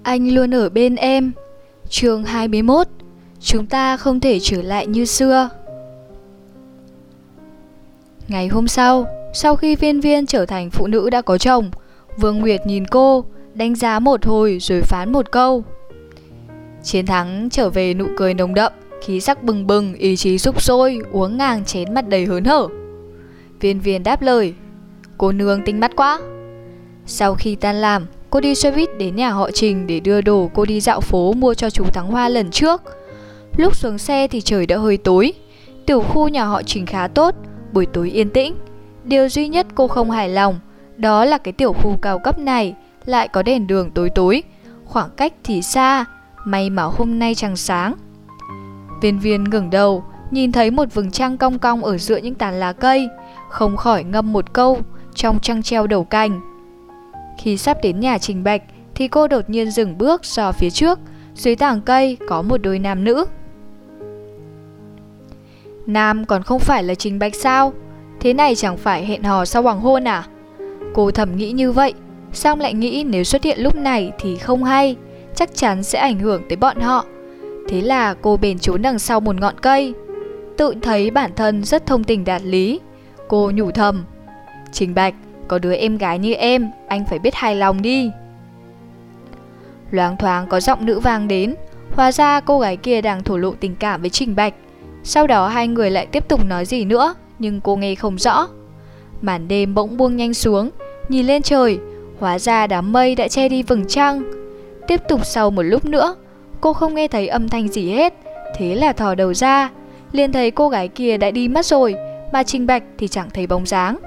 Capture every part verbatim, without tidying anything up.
Anh luôn ở bên em. Chương hai mươi mốt. Chúng ta không thể trở lại như xưa. Ngày hôm sau, sau khi Viên Viên trở thành phụ nữ đã có chồng, Vương Nguyệt nhìn cô, đánh giá một hồi rồi phán một câu. Chiến thắng trở về nụ cười nồng đậm, khí sắc bừng bừng, ý chí sục sôi, uống ngang chén mặt đầy hớn hở. Viên Viên đáp lời, cô nương tinh mắt quá. Sau khi tan làm, cô đi xe buýt đến nhà họ Trình để đưa đồ cô đi dạo phố mua cho chú Thắng Hoa lần trước. Lúc xuống xe thì trời đã hơi tối. Tiểu khu nhà họ Trình khá tốt, buổi tối yên tĩnh. Điều duy nhất cô không hài lòng đó là cái tiểu khu cao cấp này lại có đèn đường tối tối, khoảng cách thì xa, may mà hôm nay trăng sáng. Viên Viên ngẩng đầu, nhìn thấy một vầng trăng cong cong ở giữa những tán lá cây, không khỏi ngâm một câu trong trăng treo đầu cành. Khi sắp đến nhà Trình Bạch thì cô đột nhiên dừng bước do phía trước, dưới tảng cây có một đôi nam nữ. Nam còn không phải là Trình Bạch sao? Thế này chẳng phải hẹn hò sau hoàng hôn à? Cô thầm nghĩ như vậy, xong lại nghĩ nếu xuất hiện lúc này thì không hay, chắc chắn sẽ ảnh hưởng tới bọn họ. Thế là cô bền trốn đằng sau một ngọn cây. Tự thấy bản thân rất thông tình đạt lý, cô nhủ thầm, Trình Bạch, có đứa em gái như em, anh phải biết hài lòng đi. Loáng thoáng có giọng nữ vang đến, hóa ra cô gái kia đang thổ lộ tình cảm với Trình Bạch. Sau đó hai người lại tiếp tục nói gì nữa, nhưng cô nghe không rõ. Màn đêm bỗng buông nhanh xuống, nhìn lên trời, hóa ra đám mây đã che đi vầng trăng. Tiếp tục sau một lúc nữa, cô không nghe thấy âm thanh gì hết, thế là thò đầu ra, liền thấy cô gái kia đã đi mất rồi, mà Trình Bạch thì chẳng thấy bóng dáng.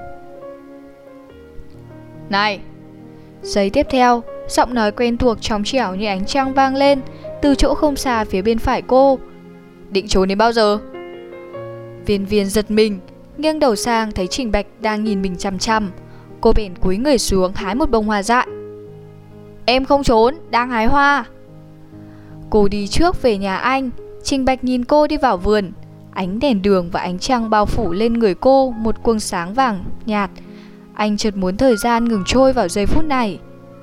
Này! Giây tiếp theo, giọng nói quen thuộc trong trẻo như ánh trăng vang lên từ chỗ không xa phía bên phải cô. Định trốn đến bao giờ? Viên Viên giật mình, nghiêng đầu sang thấy Trình Bạch đang nhìn mình chằm chằm. Cô bèn cúi người xuống hái một bông hoa dại. Em không trốn, đang hái hoa. Cô đi trước về nhà anh. Trình Bạch nhìn cô đi vào vườn. Ánh đèn đường và ánh trăng bao phủ lên người cô một quầng sáng vàng nhạt. Anh chợt muốn thời gian ngừng trôi vào giây phút này.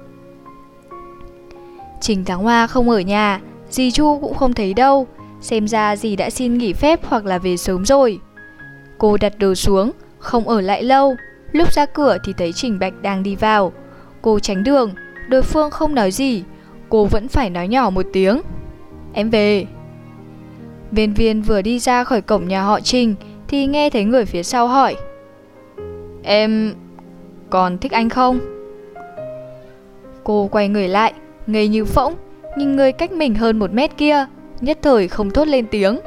Trình Thắng Hoa không ở nhà, dì Chu cũng không thấy đâu. Xem ra dì đã xin nghỉ phép hoặc là về sớm rồi. Cô đặt đồ xuống, không ở lại lâu. Lúc ra cửa thì thấy Trình Bạch đang đi vào. Cô tránh đường, đối phương không nói gì, cô vẫn phải nói nhỏ một tiếng, em về. Viên Viên vừa đi ra khỏi cổng nhà họ Trình thì nghe thấy người phía sau hỏi, em còn thích anh không? Cô quay người lại, ngây như phỗng, nhìn người cách mình hơn một mét kia, nhất thời không thốt lên tiếng.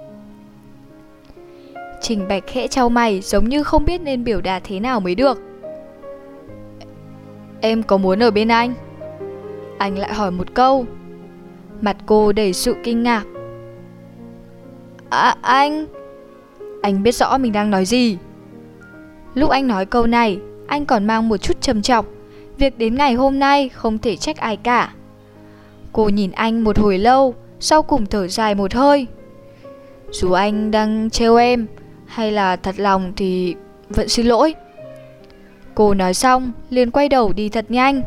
Trình Bạch khẽ chau mày, giống như không biết nên biểu đạt thế nào mới được. Em có muốn ở bên anh? Anh lại hỏi một câu. Mặt cô đầy sự kinh ngạc. À, anh... Anh biết rõ mình đang nói gì. Lúc anh nói câu này, anh còn mang một chút trầm trọng. Việc đến ngày hôm nay không thể trách ai cả. Cô nhìn anh một hồi lâu, sau cùng thở dài một hơi. Dù anh đang trêu em hay là thật lòng thì vẫn xin lỗi. Cô nói xong liền quay đầu đi thật nhanh.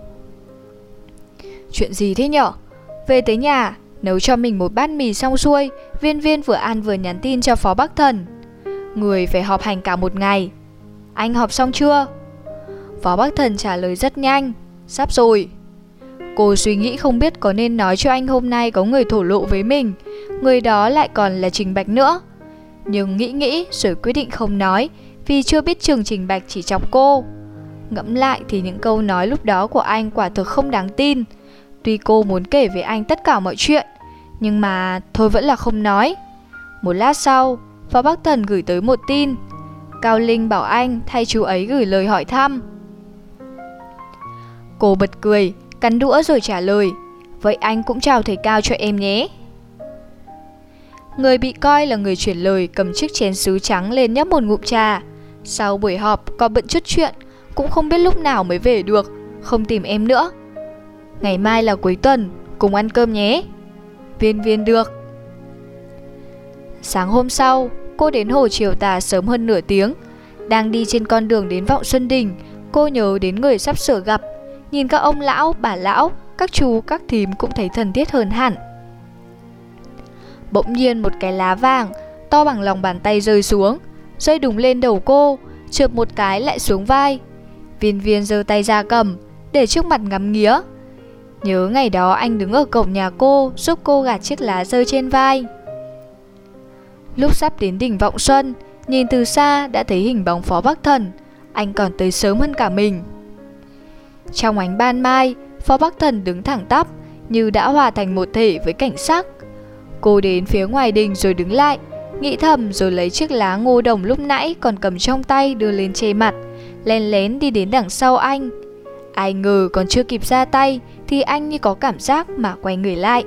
Chuyện gì thế nhở? Về tới nhà, nấu cho mình một bát mì xong xuôi, Viên Viên vừa ăn vừa nhắn tin cho Phó Bắc Thần. Người phải họp hành cả một ngày. Anh họp xong chưa? Phó Bắc Thần trả lời rất nhanh, sắp rồi. Cô suy nghĩ không biết có nên nói cho anh hôm nay có người thổ lộ với mình, người đó lại còn là Trình Bạch nữa. Nhưng nghĩ nghĩ rồi quyết định không nói, vì chưa biết chừng Trình Bạch chỉ chọc cô. Ngẫm lại thì những câu nói lúc đó của anh quả thực không đáng tin. Tuy cô muốn kể với anh tất cả mọi chuyện, nhưng mà thôi vẫn là không nói. Một lát sau, Phó Bắc Thần gửi tới một tin. Cao Linh bảo anh thay chú ấy gửi lời hỏi thăm. Cô bật cười, cắn đũa rồi trả lời, vậy anh cũng chào thầy Cao cho em nhé. Người bị coi là người chuyển lời cầm chiếc chén sứ trắng lên nhấp một ngụm trà. Sau buổi họp có bận chút chuyện, cũng không biết lúc nào mới về được, không tìm em nữa. Ngày mai là cuối tuần, cùng ăn cơm nhé. Viên Viên được. Sáng hôm sau, cô đến Hồ Chiều Tà sớm hơn nửa tiếng. Đang đi trên con đường đến Vọng Xuân Đình, cô nhớ đến người sắp sửa gặp. Nhìn các ông lão, bà lão, các chú các thím cũng thấy thân thiết hơn hẳn. Bỗng nhiên một cái lá vàng to bằng lòng bàn tay rơi xuống, rơi đùng lên đầu cô, chợp một cái lại xuống vai. Viên Viên giơ tay ra cầm, để trước mặt ngắm nghía. Nhớ ngày đó anh đứng ở cổng nhà cô, giúp cô gạt chiếc lá rơi trên vai. Lúc sắp đến đỉnh Vọng Xuân, nhìn từ xa đã thấy hình bóng Phó Bắc Thần. Anh còn tới sớm hơn cả mình. Trong ánh ban mai, Phó Bắc Thần đứng thẳng tắp, như đã hòa thành một thể với cảnh sắc. Cô đến phía ngoài đình rồi đứng lại, nghĩ thầm rồi lấy chiếc lá ngô đồng lúc nãy còn cầm trong tay đưa lên che mặt, lén lén đi đến đằng sau anh. Ai ngờ còn chưa kịp ra tay thì anh như có cảm giác mà quay người lại.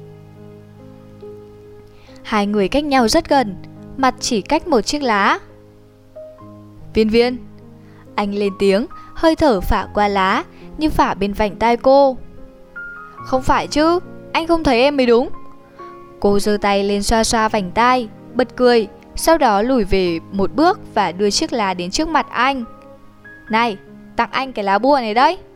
Hai người cách nhau rất gần, mặt chỉ cách một chiếc lá. Viên Viên, anh lên tiếng, hơi thở phả qua lá, như phả bên vành tai cô. Không phải chứ, anh không thấy em mới đúng. Cô giơ tay lên xoa xoa vành tai, bật cười, sau đó lùi về một bước và đưa chiếc lá đến trước mặt anh. Này, tặng anh cái lá bùa này đấy.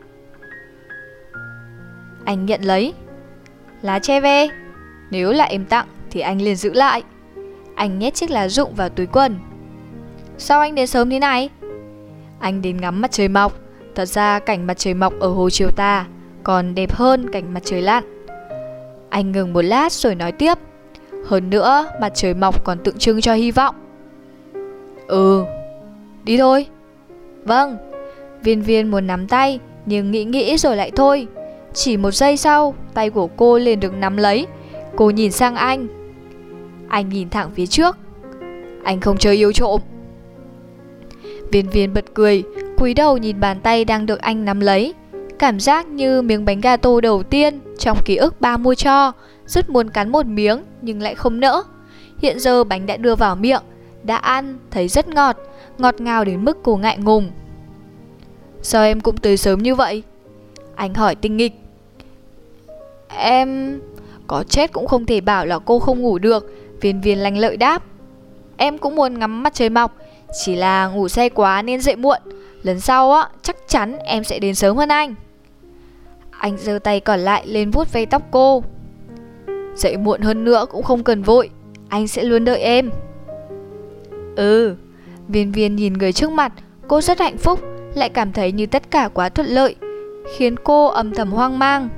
Anh nhận lấy. Lá tre ve, nếu là em tặng thì anh liền giữ lại. Anh nhét chiếc lá rụng vào túi quần. Sao anh đến sớm thế này? Anh đến ngắm mặt trời mọc. Thật ra cảnh mặt trời mọc ở hồ Chiều Tà còn đẹp hơn cảnh mặt trời lặn. Anh ngừng một lát rồi nói tiếp. Hơn nữa, mặt trời mọc còn tượng trưng cho hy vọng. Ừ, đi thôi. Vâng. Viên Viên muốn nắm tay, nhưng nghĩ nghĩ rồi lại thôi. Chỉ một giây sau, tay của cô liền được nắm lấy. Cô nhìn sang anh. Anh nhìn thẳng phía trước. Anh không chơi yêu trộm. Viên Viên bật cười, cúi đầu nhìn bàn tay đang được anh nắm lấy. Cảm giác như miếng bánh gato đầu tiên trong ký ức ba mua cho. Rất muốn cắn một miếng nhưng lại không nỡ. Hiện giờ bánh đã đưa vào miệng, đã ăn, thấy rất ngọt, ngọt ngào đến mức cô ngại ngùng. Sao em cũng tới sớm như vậy? Anh hỏi tinh nghịch. Em... Có chết cũng không thể bảo là cô không ngủ được. Viên Viên lanh lợi đáp. Em cũng muốn ngắm mặt trời mọc, chỉ là ngủ say quá nên dậy muộn. Lần sau á, chắc chắn em sẽ đến sớm hơn anh. Anh giơ tay còn lại lên vuốt ve tóc cô. Dậy muộn hơn nữa cũng không cần vội, anh sẽ luôn đợi em. Ừ. Viên Viên nhìn người trước mặt, cô rất hạnh phúc, lại cảm thấy như tất cả quá thuận lợi, khiến cô âm thầm hoang mang.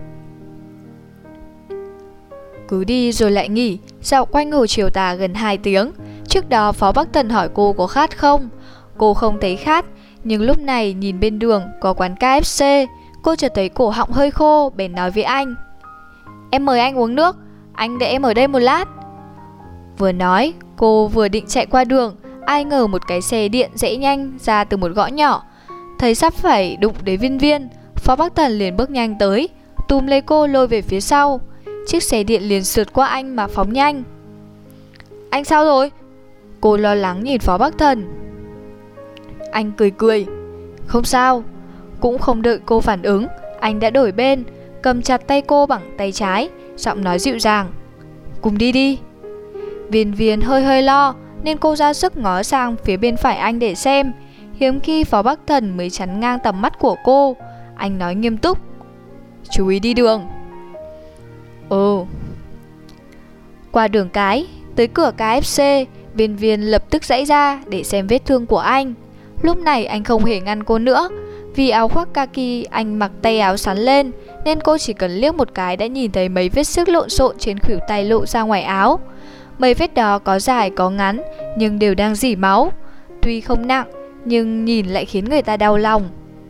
Cứ đi rồi lại nghỉ, dạo quanh hồ Chiều Tà gần hai tiếng. Trước đó Phó Bắc Thần hỏi cô có khát không. Cô không thấy khát, nhưng lúc này nhìn bên đường có quán ca ép xê, cô chợt thấy cổ họng hơi khô, bèn nói với anh. Em mời anh uống nước, anh để em ở đây một lát. Vừa nói, cô vừa định chạy qua đường, ai ngờ một cái xe điện rẽ nhanh ra từ một ngõ nhỏ. Thấy sắp phải đụng đến Viên Viên, Phó Bắc Thần liền bước nhanh tới, túm lấy cô lôi về phía sau. Chiếc xe điện liền sượt qua anh mà phóng nhanh. Anh sao rồi? Cô lo lắng nhìn Phó Bắc Thần. Anh cười cười. Không sao. Cũng không đợi cô phản ứng, anh đã đổi bên, cầm chặt tay cô bằng tay trái, giọng nói dịu dàng. Cùng đi đi. Viên Viên hơi hơi lo, nên cô ra sức ngó sang phía bên phải anh để xem. Hiếm khi Phó Bắc Thần mới chắn ngang tầm mắt của cô. Anh nói nghiêm túc. Chú ý đi đường. Ồ. Qua đường cái, tới cửa ca ép xê, Viên Viên lập tức giãy ra để xem vết thương của anh. Lúc này anh không hề ngăn cô nữa, vì áo khoác kaki anh mặc tay áo sắn lên, nên cô chỉ cần liếc một cái đã nhìn thấy mấy vết xước lộn xộn trên khuỷu tay lộ ra ngoài áo. Mấy vết đó có dài có ngắn, nhưng đều đang rỉ máu. Tuy không nặng, nhưng nhìn lại khiến người ta đau lòng.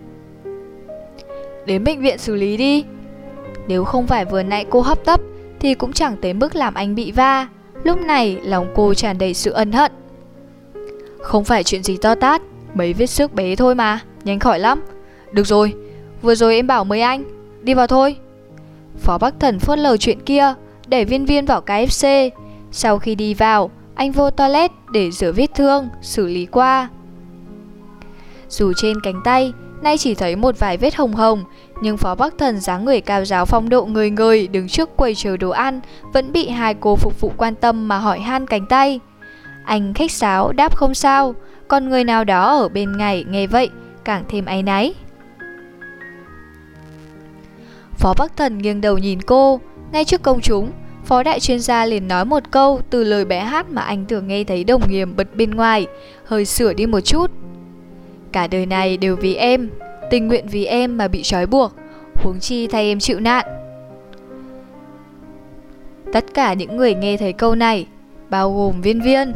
Đến bệnh viện xử lý đi. Nếu không phải vừa nãy cô hấp tấp thì cũng chẳng tới mức làm anh bị va. Lúc này lòng cô tràn đầy sự ân hận. Không phải chuyện gì to tát, mấy vết xước bé thôi mà, nhanh khỏi lắm. Được rồi, vừa rồi em bảo mời anh, đi vào thôi. Phó Bắc Thần phớt lờ chuyện kia, để Viên Viên vào ca ép xê. Sau khi đi vào, anh vô toilet để rửa vết thương, xử lý qua. Dù trên cánh tay nay chỉ thấy một vài vết hồng hồng, nhưng Phó Bắc Thần dáng người cao ráo phong độ người người đứng trước quầy chờ đồ ăn vẫn bị hai cô phục vụ quan tâm mà hỏi han cánh tay. Anh khách sáo đáp không sao, còn người nào đó ở bên ngay nghe vậy càng thêm áy náy. Phó Bắc Thần nghiêng đầu nhìn cô. Ngay trước công chúng, Phó đại chuyên gia liền nói một câu từ lời bài hát mà anh thường nghe thấy đồng nghiệp bật bên ngoài, hơi sửa đi một chút. Cả đời này đều vì em, tình nguyện vì em mà bị trói buộc, huống chi thay em chịu nạn. Tất cả những người nghe thấy câu này, bao gồm Viên Viên.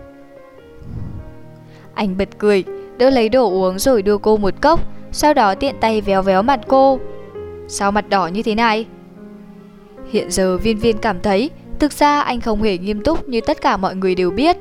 Anh bật cười, đỡ lấy đồ uống rồi đưa cô một cốc, sau đó tiện tay véo véo mặt cô. Sao mặt đỏ như thế này? Hiện giờ Viên Viên cảm thấy thực ra anh không hề nghiêm túc như tất cả mọi người đều biết.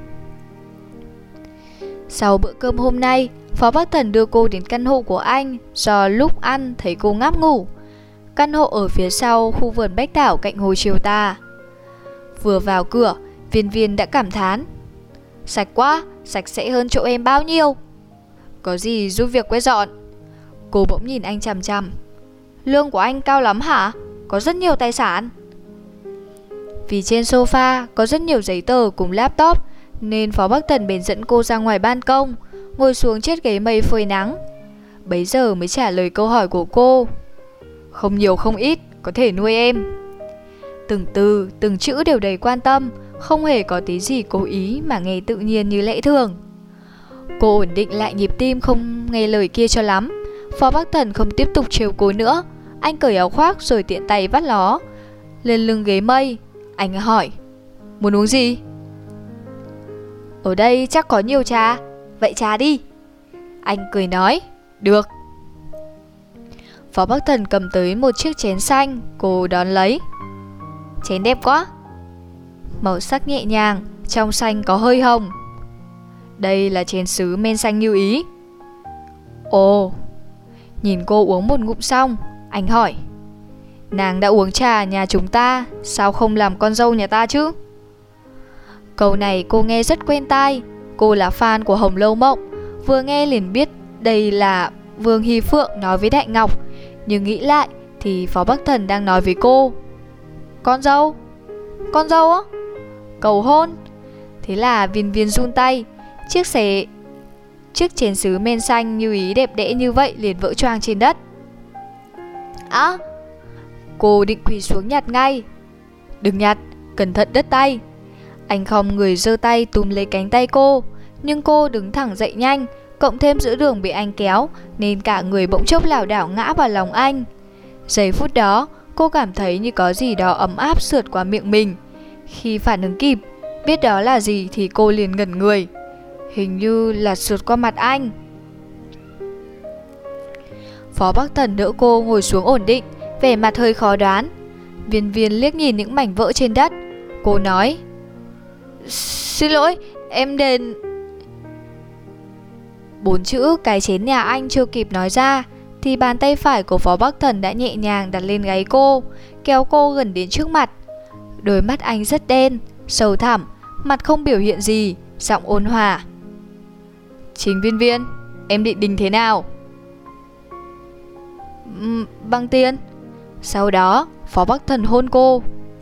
Sau bữa cơm hôm nay, Phó Bắc Thần đưa cô đến căn hộ của anh do lúc ăn thấy cô ngáp ngủ. Căn hộ ở phía sau khu vườn bách thảo cạnh hồ Chiều Tà. Vừa vào cửa, Viên Viên đã cảm thán. Sạch quá, sạch sẽ hơn chỗ em bao nhiêu. Có gì giúp việc quét dọn? Cô bỗng nhìn anh chằm chằm. Lương của anh cao lắm hả? Có rất nhiều tài sản. Vì trên sofa có rất nhiều giấy tờ cùng laptop, nên Phó Bắc Thần bèn dẫn cô ra ngoài ban công, ngồi xuống chiếc ghế mây phơi nắng. Bấy giờ mới trả lời câu hỏi của cô. Không nhiều không ít, có thể nuôi em. Từng từ, từng chữ đều đầy quan tâm, không hề có tí gì cố ý mà nghe tự nhiên như lẽ thường. Cô ổn định lại nhịp tim không nghe lời kia cho lắm. Phó Bắc Thần không tiếp tục trêu cô nữa. Anh cởi áo khoác rồi tiện tay vắt nó lên lưng ghế mây. Anh hỏi, muốn uống gì? Ở đây chắc có nhiều trà, vậy trà đi. Anh cười nói, được. Phó Bắc Thần cầm tới một chiếc chén xanh, cô đón lấy. Chén đẹp quá. Màu sắc nhẹ nhàng, trong xanh có hơi hồng. Đây là chén sứ men xanh như ý. Ồ. Nhìn cô uống một ngụm xong, anh hỏi, nàng đã uống trà nhà chúng ta, sao không làm con dâu nhà ta chứ? Câu này cô nghe rất quen tai. Cô là fan của Hồng Lâu Mộng, vừa nghe liền biết đây là Vương Hy Phượng nói với Đại Ngọc. Nhưng nghĩ lại thì Phó Bắc Thần đang nói với cô. Con dâu? Con dâu á? Cầu hôn. Thế là Viên Viên run tay. Chiếc xế Chiếc chén sứ men xanh như ý đẹp đẽ như vậy liền vỡ choang trên đất. Á! Cô định quỳ xuống nhặt ngay. Đừng nhặt, cẩn thận đứt tay. Anh không người giơ tay túm lấy cánh tay cô. Nhưng cô đứng thẳng dậy nhanh, cộng thêm giữa đường bị anh kéo, nên cả người bỗng chốc lảo đảo ngã vào lòng anh. Giây phút đó, cô cảm thấy như có gì đó ấm áp sượt qua miệng mình. Khi phản ứng kịp, biết đó là gì thì cô liền ngẩn người. Hình như là sượt qua mặt anh. Phó Bắc Thần đỡ cô ngồi xuống ổn định, vẻ mặt hơi khó đoán. Viên Viên liếc nhìn những mảnh vỡ trên đất. Cô nói, xin lỗi, em đền. Bốn chữ cái chén nhà anh chưa kịp nói ra thì bàn tay phải của Phó Bắc Thần đã nhẹ nhàng đặt lên gáy cô, kéo cô gần đến trước mặt. Đôi mắt anh rất đen, sâu thẳm, mặt không biểu hiện gì, giọng ôn hòa. Trình Viên Viên, em định đình thế nào? Uhm, bằng tiền. Sau đó Phó Bắc Thần hôn cô.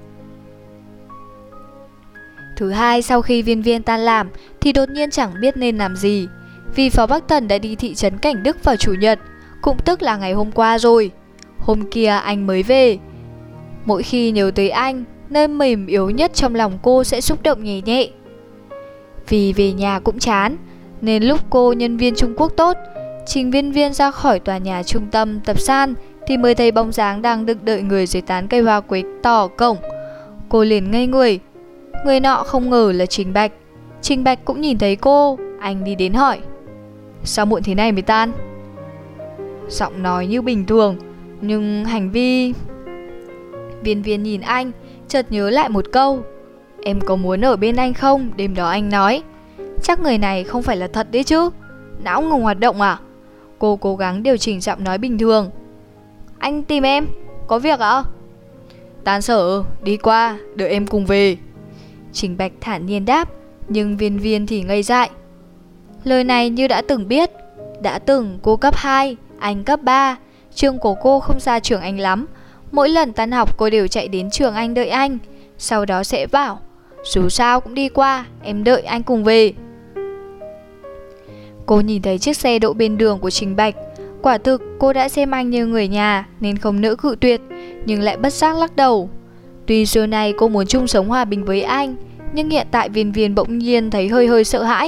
Thứ hai sau khi Viên Viên tan làm thì đột nhiên chẳng biết nên làm gì. Vì Phó Bắc Thần đã đi thị trấn Cảnh Đức vào chủ nhật, cũng tức là ngày hôm qua rồi. Hôm kia anh mới về. Mỗi khi nhớ tới anh, nơi mềm yếu nhất trong lòng cô sẽ xúc động nhẹ nhẹ. Vì về nhà cũng chán, nên lúc cô nhân viên Trung Quốc tốt, Trình Viên Viên ra khỏi tòa nhà trung tâm tập san thì mới thấy bóng dáng đang được đợi người dưới tán cây hoa quế to ở cổng. Cô liền ngây người. Người nọ không ngờ là Trình Bạch. Trình Bạch cũng nhìn thấy cô. Anh đi đến hỏi, sao muộn thế này mới tan? Giọng nói như bình thường, nhưng hành vi... Viên Viên nhìn anh, chợt nhớ lại một câu. Em có muốn ở bên anh không? Đêm đó anh nói. Chắc người này không phải là thật đấy chứ. Não ngừng hoạt động à? Cô cố gắng điều chỉnh giọng nói bình thường. Anh tìm em, có việc ạ? Tan sở, đi qua, đợi em cùng về. Trình Bạch thản nhiên đáp. Nhưng Viên Viên thì ngây dại. Lời này như đã từng biết. Đã từng cô cấp hai, anh cấp ba. Trường của cô không xa trường anh lắm. Mỗi lần tan học cô đều chạy đến trường anh đợi anh. Sau đó sẽ bảo, dù sao cũng đi qua, em đợi anh cùng về. Cô nhìn thấy chiếc xe đỗ bên đường của Trình Bạch. Quả thực cô đã xem anh như người nhà nên không nỡ cự tuyệt, nhưng lại bất giác lắc đầu. Tuy xưa nay cô muốn chung sống hòa bình với anh, nhưng hiện tại Viên Viên bỗng nhiên thấy hơi hơi sợ hãi.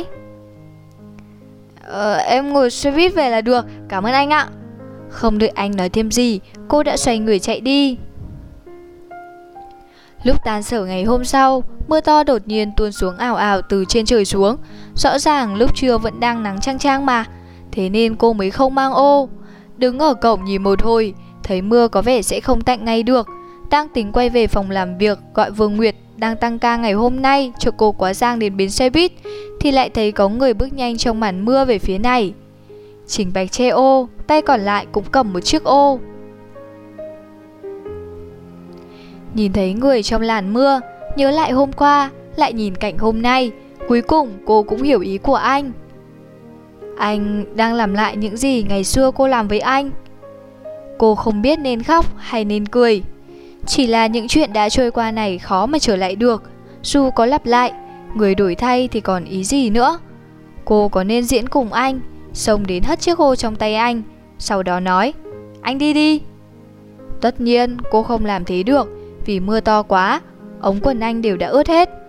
Ờ, em ngồi xe buýt về là được, cảm ơn anh ạ. Không đợi anh nói thêm gì, cô đã xoay người chạy đi. Lúc tan sở ngày hôm sau, mưa to đột nhiên tuôn xuống ào ào từ trên trời xuống. Rõ ràng lúc trưa vẫn đang nắng chang chang mà, thế nên cô mới không mang ô. Đứng ở cổng nhìn một hồi, thấy mưa có vẻ sẽ không tạnh ngay được. Đang tính quay về phòng làm việc gọi Vương Nguyệt đang tăng ca ngày hôm nay cho cô quá giang đến bến xe buýt, thì lại thấy có người bước nhanh trong màn mưa về phía này. Trình Bạch che ô, tay còn lại cũng cầm một chiếc ô. Nhìn thấy người trong làn mưa, nhớ lại hôm qua, lại nhìn cảnh hôm nay, cuối cùng cô cũng hiểu ý của anh. Anh đang làm lại những gì ngày xưa cô làm với anh. Cô không biết nên khóc hay nên cười. Chỉ là những chuyện đã trôi qua này khó mà trở lại được. Dù có lặp lại, người đổi thay thì còn ý gì nữa. Cô có nên diễn cùng anh, xông đến hất chiếc ô trong tay anh, sau đó nói: anh đi đi. Tất nhiên cô không làm thế được, vì mưa to quá, ống quần anh đều đã ướt hết.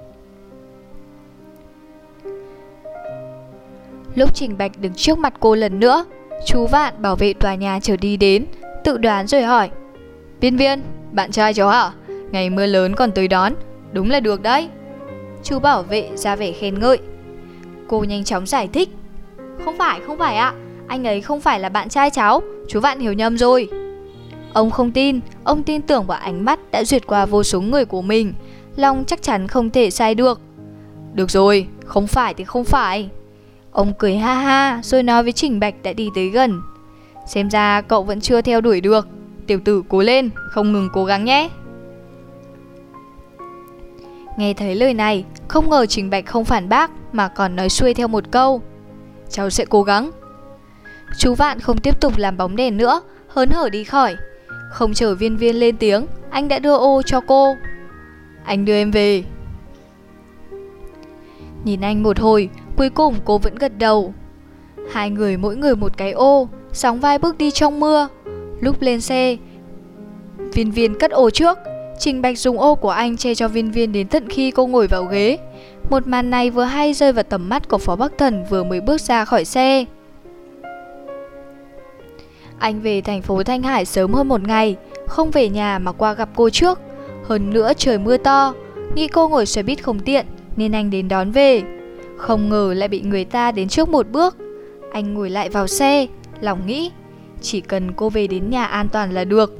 Lúc Trình Bạch đứng trước mặt cô lần nữa, chú Vạn bảo vệ tòa nhà trở đi đến, tự đoán rồi hỏi: Viên Viên, bạn trai cháu hả? Ngày mưa lớn còn tới đón, đúng là được đấy. Chú bảo vệ ra vẻ khen ngợi. Cô nhanh chóng giải thích: Không phải, không phải ạ, anh ấy không phải là bạn trai cháu, chú Vạn hiểu nhầm rồi. Ông không tin, ông tin tưởng vào ánh mắt đã duyệt qua vô số người của mình, lòng chắc chắn không thể sai được. Được rồi, không phải thì không phải. Ông cười ha ha rồi nói với Trình Bạch đã đi tới gần: Xem ra cậu vẫn chưa theo đuổi được, tiểu tử cố lên, không ngừng cố gắng nhé. Nghe thấy lời này, không ngờ Trình Bạch không phản bác mà còn nói xuôi theo một câu: Cháu sẽ cố gắng. Chú Vạn không tiếp tục làm bóng đèn nữa, hớn hở đi khỏi. Không chờ Viên Viên lên tiếng, anh đã đưa ô cho cô. Anh đưa em về. Nhìn anh một hồi, cuối cùng cô vẫn gật đầu. Hai người mỗi người một cái ô, sóng vai bước đi trong mưa. Lúc lên xe, Viên Viên cất ô trước, Trình Bạch dùng ô của anh che cho Viên Viên đến tận khi cô ngồi vào ghế. Một màn này vừa hay rơi vào tầm mắt của Phó Bắc Thần vừa mới bước ra khỏi xe. Anh về thành phố Thanh Hải sớm hơn một ngày, không về nhà mà qua gặp cô trước. Hơn nữa trời mưa to, nghĩ cô ngồi xe buýt không tiện nên anh đến đón về. Không ngờ lại bị người ta đến trước một bước. Anh ngồi lại vào xe, lòng nghĩ chỉ cần cô về đến nhà an toàn là được.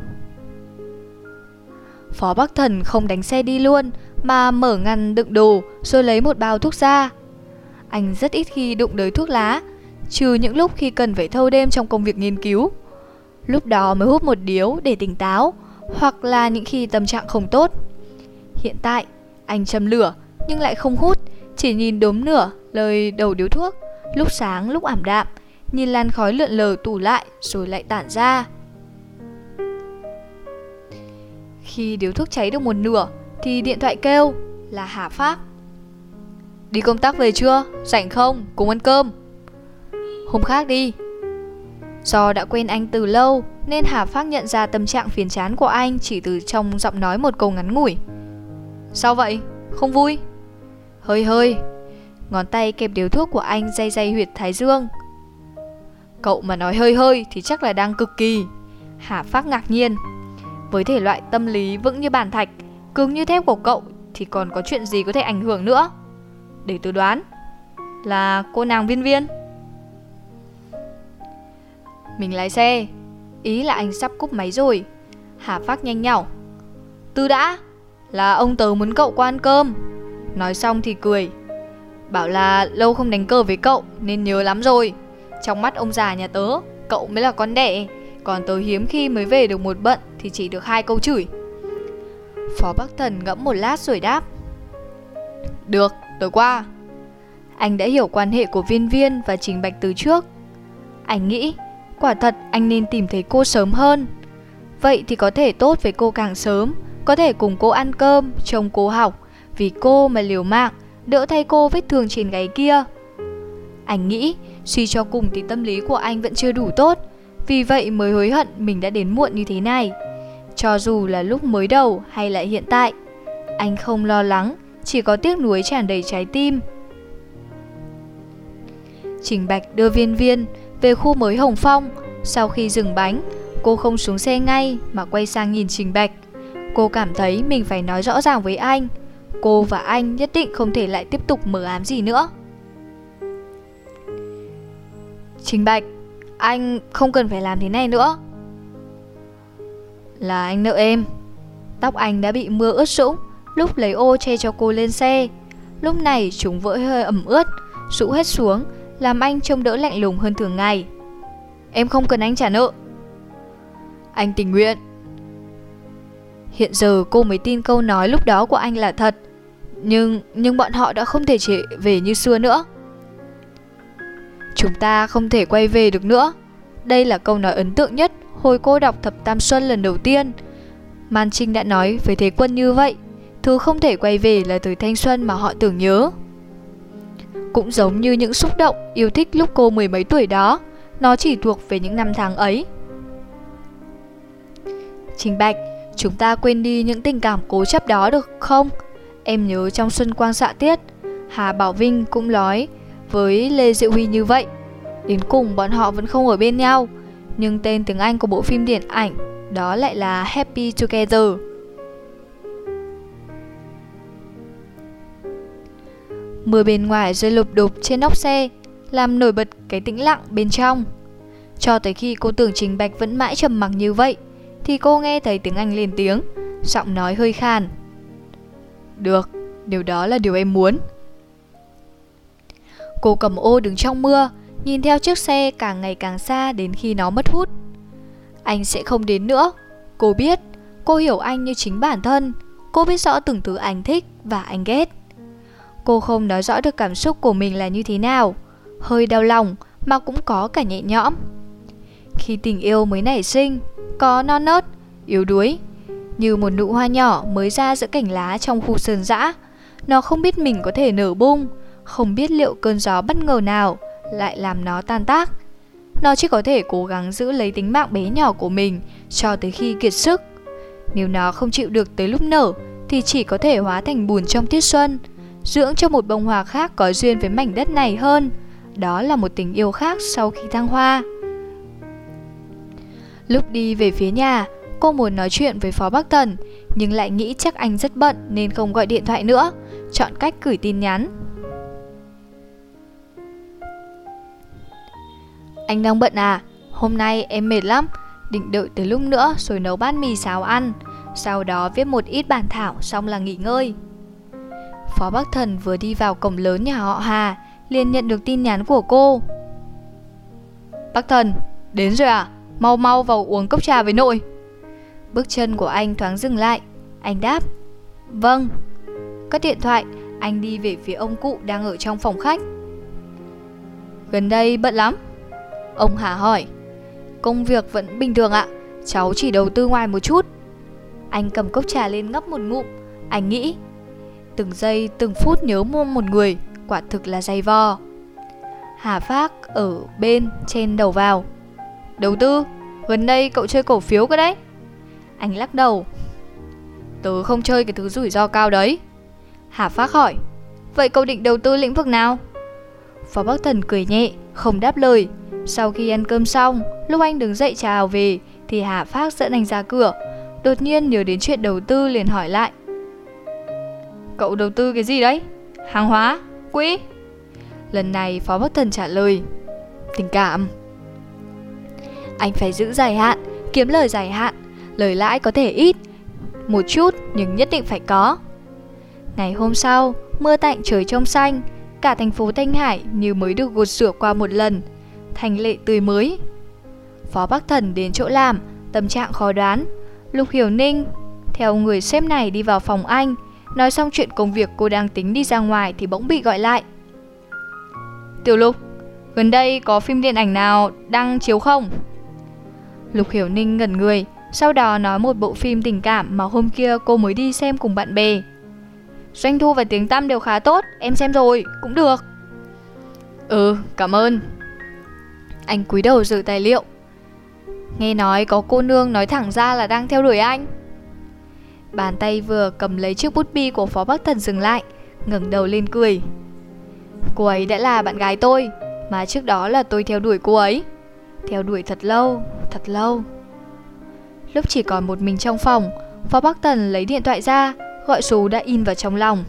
Phó Bắc Thần không đánh xe đi luôn mà mở ngăn đựng đồ rồi lấy một bao thuốc ra. Anh rất ít khi đụng tới thuốc lá, trừ những lúc khi cần phải thâu đêm trong công việc nghiên cứu. Lúc đó mới hút một điếu để tỉnh táo, hoặc là những khi tâm trạng không tốt. Hiện tại, anh châm lửa nhưng lại không hút, chỉ nhìn đốm lửa lời đầu điếu thuốc, lúc sáng lúc ảm đạm, nhìn làn khói lượn lờ tụ lại rồi lại tản ra. Khi điếu thuốc cháy được một nửa thì điện thoại kêu là Hà Phác. Đi công tác về chưa? Rảnh không? Cùng ăn cơm. Hôm khác đi. Do đã quen anh từ lâu nên Hà Phác nhận ra tâm trạng phiền chán của anh chỉ từ trong giọng nói một câu ngắn ngủi. Sao vậy? Không vui? Hơi hơi. Ngón tay kẹp điếu thuốc của anh day day huyệt thái dương. Cậu mà nói hơi hơi thì chắc là đang cực kỳ. Hà Phác ngạc nhiên. Với thể loại tâm lý vững như bàn thạch, cứng như thép của cậu thì còn có chuyện gì có thể ảnh hưởng nữa? Để tôi đoán, là cô nàng Viên Viên. Mình lái xe. Ý là anh sắp cúp máy rồi. Hà Phác nhanh nhảu. Từ đã, là ông tớ muốn cậu qua ăn cơm. Nói xong thì cười. Bảo là lâu không đánh cờ với cậu nên nhớ lắm rồi. Trong mắt ông già nhà tớ, cậu mới là con đẻ. Còn tớ hiếm khi mới về được một bận thì chỉ được hai câu chửi. Phó Bắc Thần ngẫm một lát rồi đáp. Được, tớ qua. Anh đã hiểu quan hệ của Viên Viên và Trình Bạch từ trước. Anh nghĩ quả thật anh nên tìm thấy cô sớm hơn. Vậy thì có thể tốt với cô càng sớm, có thể cùng cô ăn cơm, trông cô học, vì cô mà liều mạng, đỡ thay cô vết thương trên gáy kia. Anh nghĩ Suy cho cùng thì tâm lý của anh vẫn chưa đủ tốt, vì vậy mới hối hận mình đã đến muộn như thế này. Cho dù là lúc mới đầu hay là hiện tại, anh không lo lắng, chỉ có tiếc nuối tràn đầy trái tim. Trình Bạch đưa Viên Viên về khu mới Hồng Phong. Sau khi dừng bánh, cô không xuống xe ngay mà quay sang nhìn Trình Bạch. Cô cảm thấy mình phải nói rõ ràng với anh. Cô và anh nhất định không thể lại tiếp tục mờ ám gì nữa. Trình Bạch, anh không cần phải làm thế này nữa. Là anh nợ em. Tóc anh đã bị mưa ướt sũng lúc lấy ô che cho cô lên xe. Lúc này chúng vỡ hơi ẩm ướt, rũ hết xuống, làm anh trông đỡ lạnh lùng hơn thường ngày. Em không cần anh trả nợ. Anh tình nguyện. Hiện giờ cô mới tin câu nói lúc đó của anh là thật. Nhưng, nhưng bọn họ đã không thể trở về như xưa nữa. Chúng ta không thể quay về được nữa. Đây là câu nói ấn tượng nhất hồi cô đọc Thập Tam Xuân lần đầu tiên. Man Trinh đã nói với Thế Quân như vậy. Thứ không thể quay về là thời thanh xuân mà họ tưởng nhớ. Cũng giống như những xúc động, yêu thích lúc cô mười mấy tuổi đó, nó chỉ thuộc về những năm tháng ấy. Trình Bạch, chúng ta quên đi những tình cảm cố chấp đó được không? Em nhớ trong Xuân Quang Xạ Tiết, Hà Bảo Vinh cũng nói với Lê Diệu Huy như vậy. Đến cùng bọn họ vẫn không ở bên nhau, nhưng tên tiếng Anh của bộ phim điện ảnh đó lại là Happy Together. Mưa bên ngoài rơi lụp đụp trên nóc xe, làm nổi bật cái tĩnh lặng bên trong. Cho tới khi cô tưởng Trình Bạch vẫn mãi trầm mặc như vậy, thì cô nghe thấy tiếng Anh lên tiếng, giọng nói hơi khàn. Được, điều đó là điều em muốn. Cô cầm ô đứng trong mưa, nhìn theo chiếc xe càng ngày càng xa đến khi nó mất hút. Anh sẽ không đến nữa. Cô biết, cô hiểu anh như chính bản thân. Cô biết rõ từng thứ anh thích và anh ghét. Cô không nói rõ được cảm xúc của mình là như thế nào. Hơi đau lòng mà cũng có cả nhẹ nhõm. Khi tình yêu mới nảy sinh, có non nớt, yếu đuối, như một nụ hoa nhỏ mới ra giữa cành lá trong khu sơn dã. Nó không biết mình có thể nở bung, không biết liệu cơn gió bất ngờ nào lại làm nó tan tác. Nó chỉ có thể cố gắng giữ lấy tính mạng bé nhỏ của mình cho tới khi kiệt sức. Nếu nó không chịu được tới lúc nở thì chỉ có thể hóa thành bùn trong tiết xuân, dưỡng cho một bông hoa khác có duyên với mảnh đất này hơn. Đó là một tình yêu khác sau khi thăng hoa. Lúc đi về phía nhà, cô muốn nói chuyện với Phó Bắc Thần, nhưng lại nghĩ chắc anh rất bận nên không gọi điện thoại nữa, chọn cách gửi tin nhắn. Anh đang bận à? Hôm nay em mệt lắm, định đợi tới lúc nữa rồi nấu bát mì xào ăn, sau đó viết một ít bản thảo xong là nghỉ ngơi. Phó Bắc Thần vừa đi vào cổng lớn nhà họ Hà, liền nhận được tin nhắn của cô. Bắc Thần, đến rồi à? Mau mau vào uống cốc trà với nội. Bước chân của anh thoáng dừng lại. Anh đáp, vâng. Cất điện thoại, anh đi về phía ông cụ đang ở trong phòng khách. Gần đây bận lắm? Ông Hà hỏi. Công việc vẫn bình thường ạ, cháu chỉ đầu tư ngoài một chút. Anh cầm cốc trà lên ngấp một ngụm. Anh nghĩ, từng giây từng phút nhớ mong một người quả thực là dày vò. Hà Phác ở bên chen đầu vào. Đầu tư? Gần đây cậu chơi cổ phiếu cơ đấy. Anh lắc đầu. Tớ không chơi cái thứ rủi ro cao đấy. Hà Phác hỏi. Vậy cậu định đầu tư lĩnh vực nào? Phó Bắc Thần cười nhẹ, không đáp lời. Sau khi ăn cơm xong, lúc anh đứng dậy chào về thì Hà Phác dẫn anh ra cửa. Đột nhiên nhớ đến chuyện đầu tư liền hỏi lại. Cậu đầu tư cái gì đấy? Hàng hóa? Quỹ? Lần này Phó Bắc Thần trả lời. Tình cảm. Anh phải giữ dài hạn, kiếm lời dài hạn. Lời lãi có thể ít một chút nhưng nhất định phải có. Ngày hôm sau, mưa tạnh trời trong xanh. Cả thành phố Thanh Hải như mới được gột rửa qua một lần, thành lệ tươi mới. Phó Bắc Thần đến chỗ làm, tâm trạng khó đoán. Lục Hiểu Ninh theo người sếp này đi vào phòng anh. Nói xong chuyện công việc cô đang tính đi ra ngoài thì bỗng bị gọi lại. Tiểu Lục, gần đây có phim điện ảnh nào đang chiếu không? Lục Hiểu Ninh ngẩn người, sau đó nói một bộ phim tình cảm mà hôm kia cô mới đi xem cùng bạn bè. Doanh thu và tiếng tăm đều khá tốt, em xem rồi, cũng được. Ừ, cảm ơn. Anh cúi đầu giở tài liệu. Nghe nói có cô nương nói thẳng ra là đang theo đuổi anh. Bàn tay vừa cầm lấy chiếc bút bi của Phó Bắc Thần dừng lại, ngẩng đầu lên cười. Cô ấy đã là bạn gái tôi, mà trước đó là tôi theo đuổi cô ấy. Theo đuổi thật lâu, thật lâu. Lúc chỉ còn một mình trong phòng, Phó Bắc Thần lấy điện thoại ra, gọi số đã in vào trong lòng.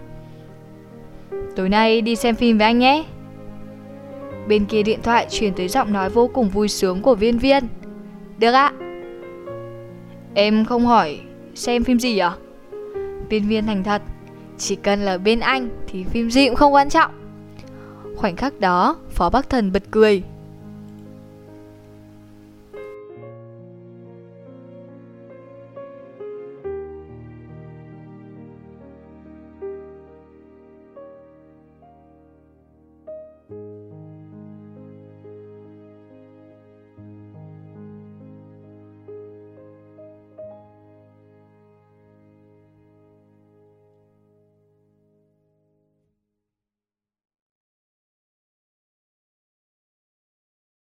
Tối nay đi xem phim với anh nhé. Bên kia điện thoại truyền tới giọng nói vô cùng vui sướng của Viên Viên. Được ạ. Em không hỏi xem phim gì à? Viên Viên thành thật. Chỉ cần là bên anh thì phim gì cũng không quan trọng. Khoảnh khắc đó, Phó Bắc Thần bật cười.